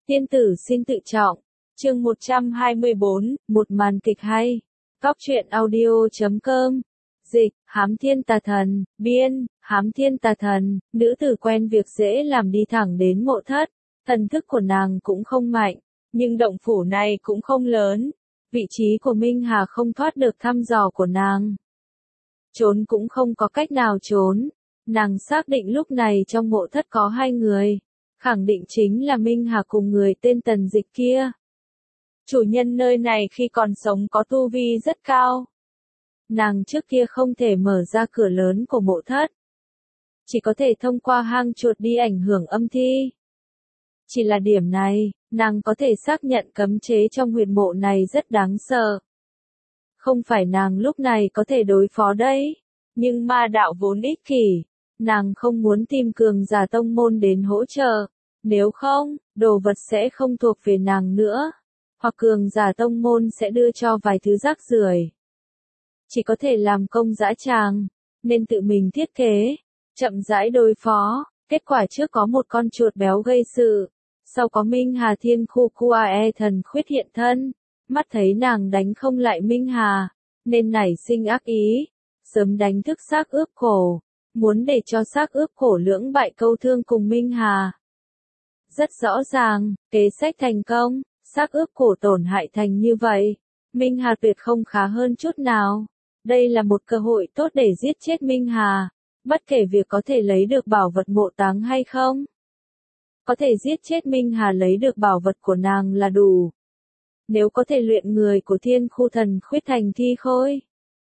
Tiên tử xin tự trọng. Chương 124, một màn kịch hay. Cóc truyện audio.com. Dịch, Hám Thiên Tà Thần, biên, Hám Thiên Tà Thần, nữ tử quen việc dễ làm đi thẳng đến mộ thất. Thần thức của nàng cũng không mạnh, nhưng động phủ này cũng không lớn. Vị trí của Minh Hà không thoát được thăm dò của nàng. Trốn cũng không có cách nào trốn. Nàng xác định lúc này trong mộ thất có hai người. Khẳng định chính là Minh Hà cùng người tên Tần Dịch kia. Chủ nhân nơi này khi còn sống có tu vi rất cao. Nàng trước kia không thể mở ra cửa lớn của mộ thất. Chỉ có thể thông qua hang chuột đi ảnh hưởng âm thi. Chỉ là điểm này, nàng có thể xác nhận cấm chế trong huyệt mộ này rất đáng sợ. Không phải nàng lúc này có thể đối phó đấy. Nhưng ma đạo vốn ích kỷ. Nàng không muốn tìm cường giả tông môn đến hỗ trợ. Nếu không, đồ vật sẽ không thuộc về nàng nữa. Hoặc cường giả tông môn sẽ đưa cho vài thứ rác rưởi. Chỉ có thể làm công dã tràng. Nên tự mình thiết kế. Chậm rãi đối phó. Kết quả trước có một con chuột béo gây sự. Sau có Minh Hà Thiên Khu Kuae thần khuyết hiện thân. Mắt thấy nàng đánh không lại Minh Hà. Nên nảy sinh ác ý. Sớm đánh thức xác ướp cổ. Muốn để cho xác ướp cổ lưỡng bại câu thương cùng Minh Hà. Rất rõ ràng, kế sách thành công, xác ướp cổ tổn hại thành như vậy. Minh Hà tuyệt không khá hơn chút nào. Đây là một cơ hội tốt để giết chết Minh Hà. Bất kể việc có thể lấy được bảo vật mộ táng hay không. Có thể giết chết Minh Hà lấy được bảo vật của nàng là đủ. Nếu có thể luyện người của Thiên Khu Thần Khuyết thành thi khôi.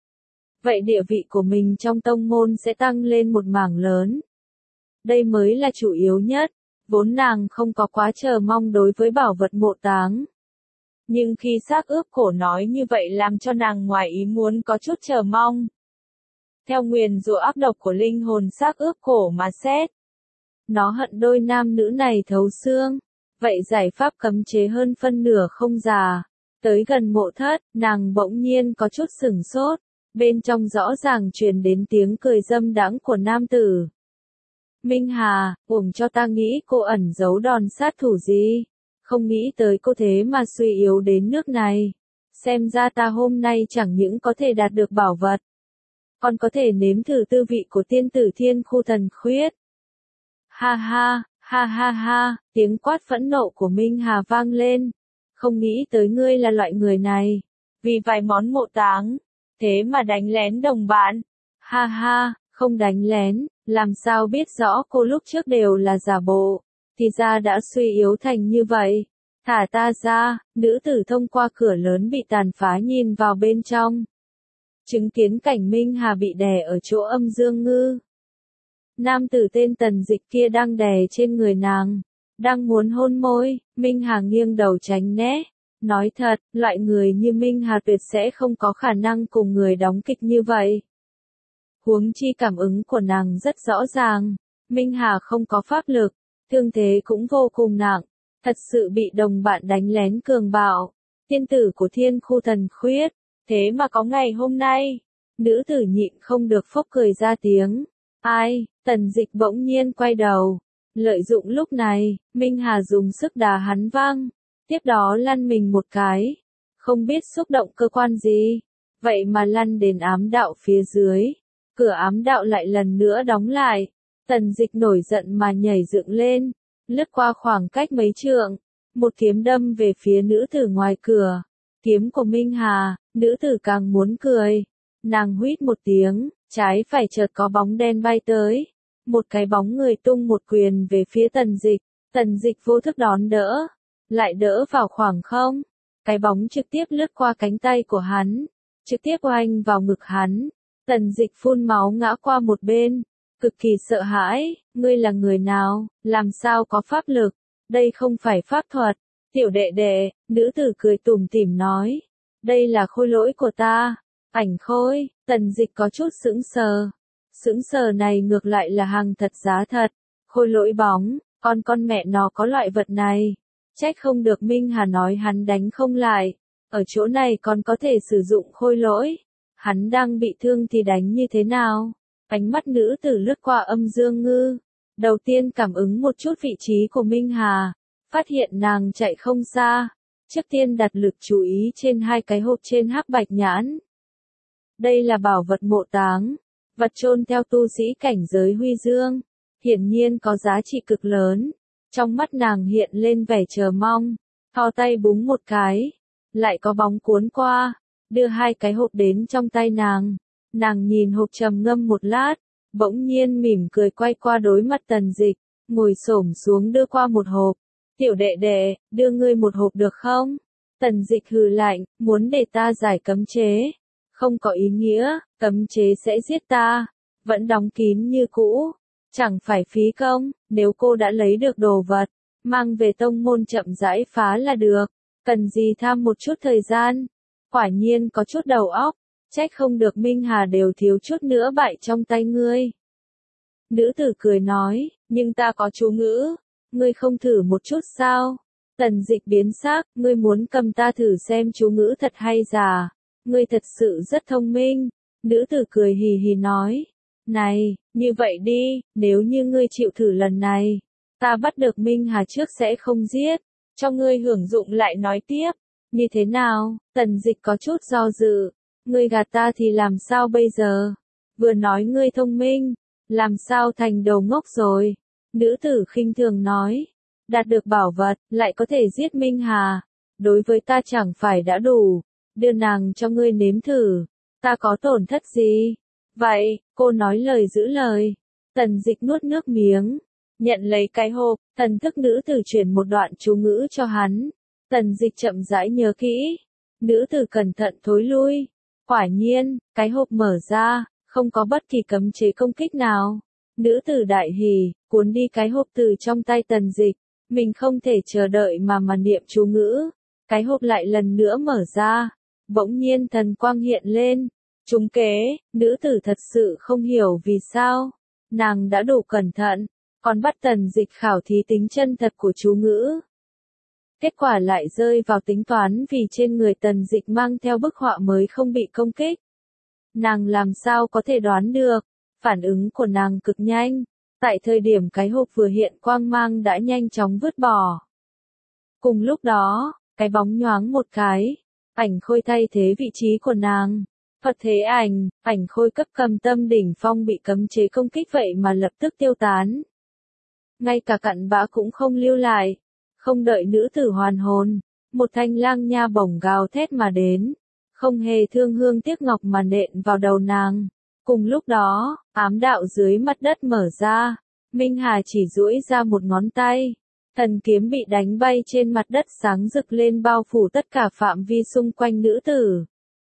Vậy địa vị của mình trong tông môn sẽ tăng lên một mảng lớn. Đây mới là chủ yếu nhất. Vốn nàng không có quá chờ mong đối với bảo vật mộ táng. Nhưng khi xác ướp cổ nói như vậy làm cho nàng ngoài ý muốn có chút chờ mong. Theo nguyền rủa ác độc của linh hồn xác ướp cổ mà xét. Nó hận đôi nam nữ này thấu xương. Vậy giải pháp cấm chế hơn phân nửa không già. Tới gần mộ thất, nàng bỗng nhiên có chút sửng sốt. Bên trong rõ ràng truyền đến tiếng cười dâm đãng của nam tử. Minh Hà, uổng cho ta nghĩ cô ẩn giấu đòn sát thủ gì. Không nghĩ tới cô thế mà suy yếu đến nước này. Xem ra ta hôm nay chẳng những có thể đạt được bảo vật. Còn có thể nếm thử tư vị của tiên tử Thiên Khu Thần Khuyết. Ha ha, ha ha ha, tiếng quát phẫn nộ của Minh Hà vang lên. Không nghĩ tới ngươi là loại người này. Vì vài món mộ táng. Thế mà đánh lén đồng bạn. Ha ha, không đánh lén, làm sao biết rõ cô lúc trước đều là giả bộ. Thì ra đã suy yếu thành như vậy. Thả ta ra, nữ tử thông qua cửa lớn bị tàn phá nhìn vào bên trong. Chứng kiến cảnh Minh Hà bị đè ở chỗ âm dương ngư. Nam tử tên Tần Dịch kia đang đè trên người nàng. Đang muốn hôn môi, Minh Hà nghiêng đầu tránh né. Nói thật, loại người như Minh Hà tuyệt sẽ không có khả năng cùng người đóng kịch như vậy. Huống chi cảm ứng của nàng rất rõ ràng. Minh Hà không có pháp lực, thương thế cũng vô cùng nặng. Thật sự bị đồng bạn đánh lén cường bạo. Tiên tử của Thiên Khu Thần Khuyết. Thế mà có ngày hôm nay. Nữ tử nhịn không được phốc cười ra tiếng. Ai, Tần Dịch bỗng nhiên quay đầu. Lợi dụng lúc này, Minh Hà dùng sức đá hắn văng. Tiếp đó lăn mình một cái. Không biết xúc động cơ quan gì. Vậy mà lăn đến ám đạo phía dưới. Cửa ám đạo lại lần nữa đóng lại. Tần Dịch nổi giận mà nhảy dựng lên. Lướt qua khoảng cách mấy trượng. Một kiếm đâm về phía nữ tử ngoài cửa. Kiếm của Minh Hà, nữ tử càng muốn cười. Nàng huýt một tiếng, trái phải chợt có bóng đen bay tới. Một cái bóng người tung một quyền về phía Tần Dịch. Tần Dịch vô thức đón đỡ. Lại đỡ vào khoảng không. Cái bóng trực tiếp lướt qua cánh tay của hắn. Trực tiếp oanh vào ngực hắn. Tần Dịch phun máu ngã qua một bên. Cực kỳ sợ hãi. Ngươi là người nào? Làm sao có pháp lực? Đây không phải pháp thuật. Tiểu đệ đệ, nữ tử cười tủm tỉm nói. Đây là khôi lỗi của ta. Ảnh khôi. Tần Dịch có chút sững sờ. Sững sờ này ngược lại là hàng thật giá thật. Khôi lỗi bóng. Con mẹ nó có loại vật này. Trách không được Minh Hà nói hắn đánh không lại. Ở chỗ này còn có thể sử dụng khôi lỗi. Hắn đang bị thương thì đánh như thế nào? Ánh mắt nữ tử lướt qua âm dương ngư. Đầu tiên cảm ứng một chút vị trí của Minh Hà. phát hiện nàng chạy không xa, trước tiên đặt lực chú ý trên hai cái hộp trên hắc bạch nhãn. Đây là bảo vật mộ táng, vật chôn theo tu sĩ cảnh giới huy dương, hiển nhiên có giá trị cực lớn. Trong mắt nàng hiện lên vẻ chờ mong, thò tay búng một cái, lại có bóng cuốn qua, đưa hai cái hộp đến trong tay nàng. Nàng nhìn hộp trầm ngâm một lát, bỗng nhiên mỉm cười quay qua đối mặt Tần Dịch, ngồi xổm xuống đưa qua một hộp. Tiểu đệ đệ, đưa ngươi một hộp được không? Tần Dịch hừ lạnh, muốn để ta giải cấm chế. Không có ý nghĩa, cấm chế sẽ giết ta. Vẫn đóng kín như cũ. Chẳng phải phí công, nếu cô đã lấy được đồ vật, mang về tông môn chậm rãi phá là được. Cần gì tham một chút thời gian? Quả nhiên có chút đầu óc. Trách không được Minh Hà đều thiếu chút nữa bại trong tay ngươi. Nữ tử cười nói, nhưng ta có chú ngữ. Ngươi không thử một chút sao? Tần Dịch biến sắc, ngươi muốn cầm ta thử xem chú ngữ thật hay giả. Ngươi thật sự rất thông minh. Nữ tử cười hì hì nói. Này, như vậy đi, nếu như ngươi chịu thử lần này, ta bắt được Minh Hà trước sẽ không giết, cho ngươi hưởng dụng lại nói tiếp. Như thế nào? Tần Dịch có chút do dự. Ngươi gạt ta thì làm sao bây giờ? Vừa nói ngươi thông minh, làm sao thành đầu ngốc rồi? Nữ tử khinh thường nói. Đạt được bảo vật, lại có thể giết Minh Hà. Đối với ta chẳng phải đã đủ. Đưa nàng cho ngươi nếm thử. Ta có tổn thất gì? Vậy, cô nói lời giữ lời. Tần Dịch nuốt nước miếng. Nhận lấy cái hộp, thần thức nữ tử truyền một đoạn chú ngữ cho hắn. Tần Dịch chậm rãi nhớ kỹ. Nữ tử cẩn thận thối lui. Quả nhiên, cái hộp mở ra, không có bất kỳ cấm chế công kích nào. Nữ tử đại hỉ, cuốn đi cái hộp từ trong tay Tần Dịch. Mình không thể chờ đợi mà niệm chú ngữ. Cái hộp lại lần nữa mở ra. Bỗng nhiên thần quang hiện lên. Trúng kế, nữ tử thật sự không hiểu vì sao. Nàng đã đủ cẩn thận, còn bắt Tần Dịch khảo thí tính chân thật của chú ngữ. Kết quả lại rơi vào tính toán vì trên người Tần Dịch mang theo bức họa mới không bị công kích. Nàng làm sao có thể đoán được, phản ứng của nàng cực nhanh. Tại thời điểm cái hộp vừa hiện quang mang đã nhanh chóng vứt bỏ. Cùng lúc đó, cái bóng nhoáng một cái, ảnh khôi thay thế vị trí của nàng. Phật thế ảnh khôi cấp cầm tâm đỉnh phong bị cấm chế công kích vậy mà lập tức tiêu tán. Ngay cả cặn bã cũng không lưu lại. Không đợi nữ tử hoàn hồn, một thanh lang nha bổng gào thét mà đến. Không hề thương hương tiếc ngọc mà nện vào đầu nàng. Cùng lúc đó, ám đạo dưới mặt đất mở ra. Minh Hà chỉ duỗi ra một ngón tay. Thần kiếm bị đánh bay trên mặt đất sáng rực lên bao phủ tất cả phạm vi xung quanh nữ tử.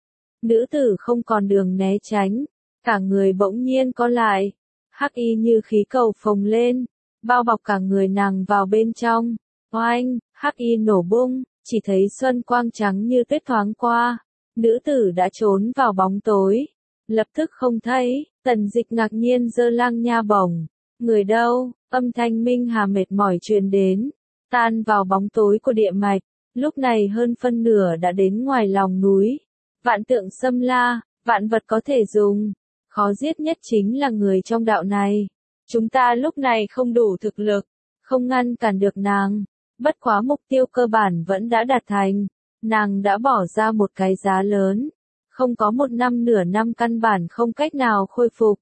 Nữ tử không còn đường né tránh, cả người bỗng nhiên co lại, hắc y như khí cầu phồng lên, bao bọc cả người nàng vào bên trong. Oanh, hắc y nổ bung, chỉ thấy xuân quang trắng như tuyết thoáng qua, nữ tử đã trốn vào bóng tối, lập tức không thấy. Tần Dịch ngạc nhiên giơ lang nha bổng, người đâu? Âm thanh Minh Hà mệt mỏi truyền đến, tan vào bóng tối của địa mạch. Lúc này hơn phân nửa đã đến ngoài lòng núi. Vạn tượng xâm la, vạn vật có thể dùng. Khó giết nhất chính là người trong đạo này. Chúng ta lúc này không đủ thực lực, không ngăn cản được nàng. Bất quá mục tiêu cơ bản vẫn đã đạt thành. Nàng đã bỏ ra một cái giá lớn. Không có một năm nửa năm căn bản không cách nào khôi phục.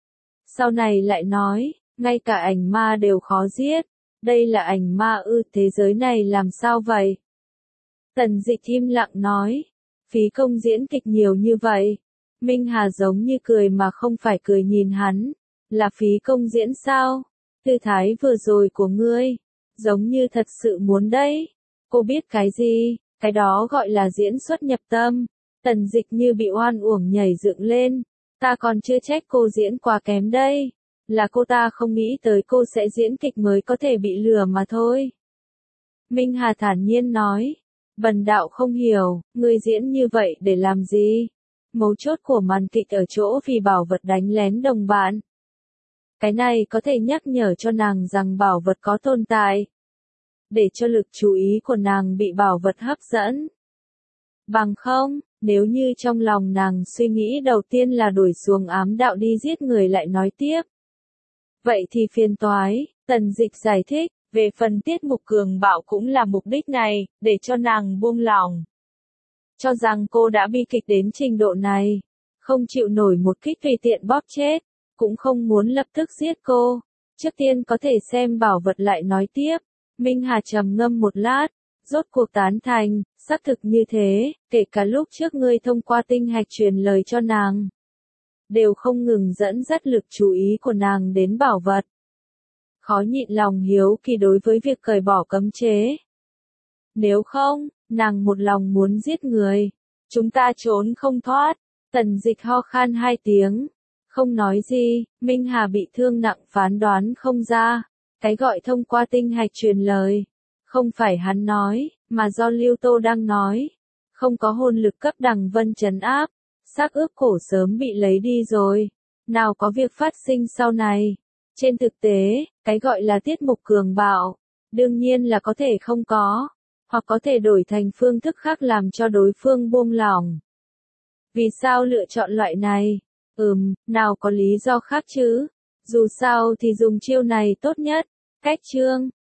Sau này lại nói, ngay cả ảnh ma đều khó giết. Đây là ảnh ma ư? Thế giới này làm sao vậy? Tần Dịch im lặng nói. Phí công diễn kịch nhiều như vậy. Minh Hà giống như cười mà không phải cười nhìn hắn. Là phí công diễn sao? Tư thái vừa rồi của ngươi, giống như thật sự muốn đấy. Cô biết cái gì? Cái đó gọi là diễn xuất nhập tâm. Tần Dịch như bị oan uổng nhảy dựng lên. Ta còn chưa trách cô diễn quá kém đây. Là cô ta không nghĩ tới cô sẽ diễn kịch mới có thể bị lừa mà thôi. Minh Hà thản nhiên nói. Bần đạo không hiểu, ngươi diễn như vậy để làm gì? Mấu chốt của màn kịch ở chỗ vì bảo vật đánh lén đồng bạn. Cái này có thể nhắc nhở cho nàng rằng bảo vật có tồn tại. Để cho lực chú ý của nàng bị bảo vật hấp dẫn. Bằng không, nếu như trong lòng nàng suy nghĩ đầu tiên là đuổi xuống ám đạo đi giết người lại nói tiếp. Vậy thì phiền toái. Tần Dịch giải thích, Về phần Tiết Mục Cường Bạo cũng là mục đích này, để cho nàng buông lỏng. Cho rằng cô đã bi kịch đến trình độ này, không chịu nổi một kích tùy tiện bóp chết, cũng không muốn lập tức giết cô. Trước tiên có thể xem bảo vật lại nói tiếp. Minh Hà trầm ngâm một lát, rốt cuộc tán thành, xác thực như thế, kể cả lúc trước ngươi thông qua tinh hạch truyền lời cho nàng. Đều không ngừng dẫn dắt lực chú ý của nàng đến bảo vật. Khó nhịn lòng hiếu kỳ đối với việc cởi bỏ cấm chế. Nếu không, nàng một lòng muốn giết người. Chúng ta trốn không thoát. Tần Dịch ho khan 2 tiếng. Không nói gì, Minh Hà bị thương nặng phán đoán không ra. Cái gọi thông qua tinh hạch truyền lời. Không phải hắn nói, mà do Lưu Tô đang nói. Không có hồn lực cấp đằng vân trấn áp. Xác ướp cổ sớm bị lấy đi rồi. Nào có việc phát sinh sau này. Trên thực tế, cái gọi là Tiết Mục Cường Bạo, đương nhiên là có thể không có, hoặc có thể đổi thành phương thức khác làm cho đối phương buông lỏng. Vì sao lựa chọn loại này? Nào có lý do khác chứ? Dù sao thì dùng chiêu này tốt nhất. Cách chương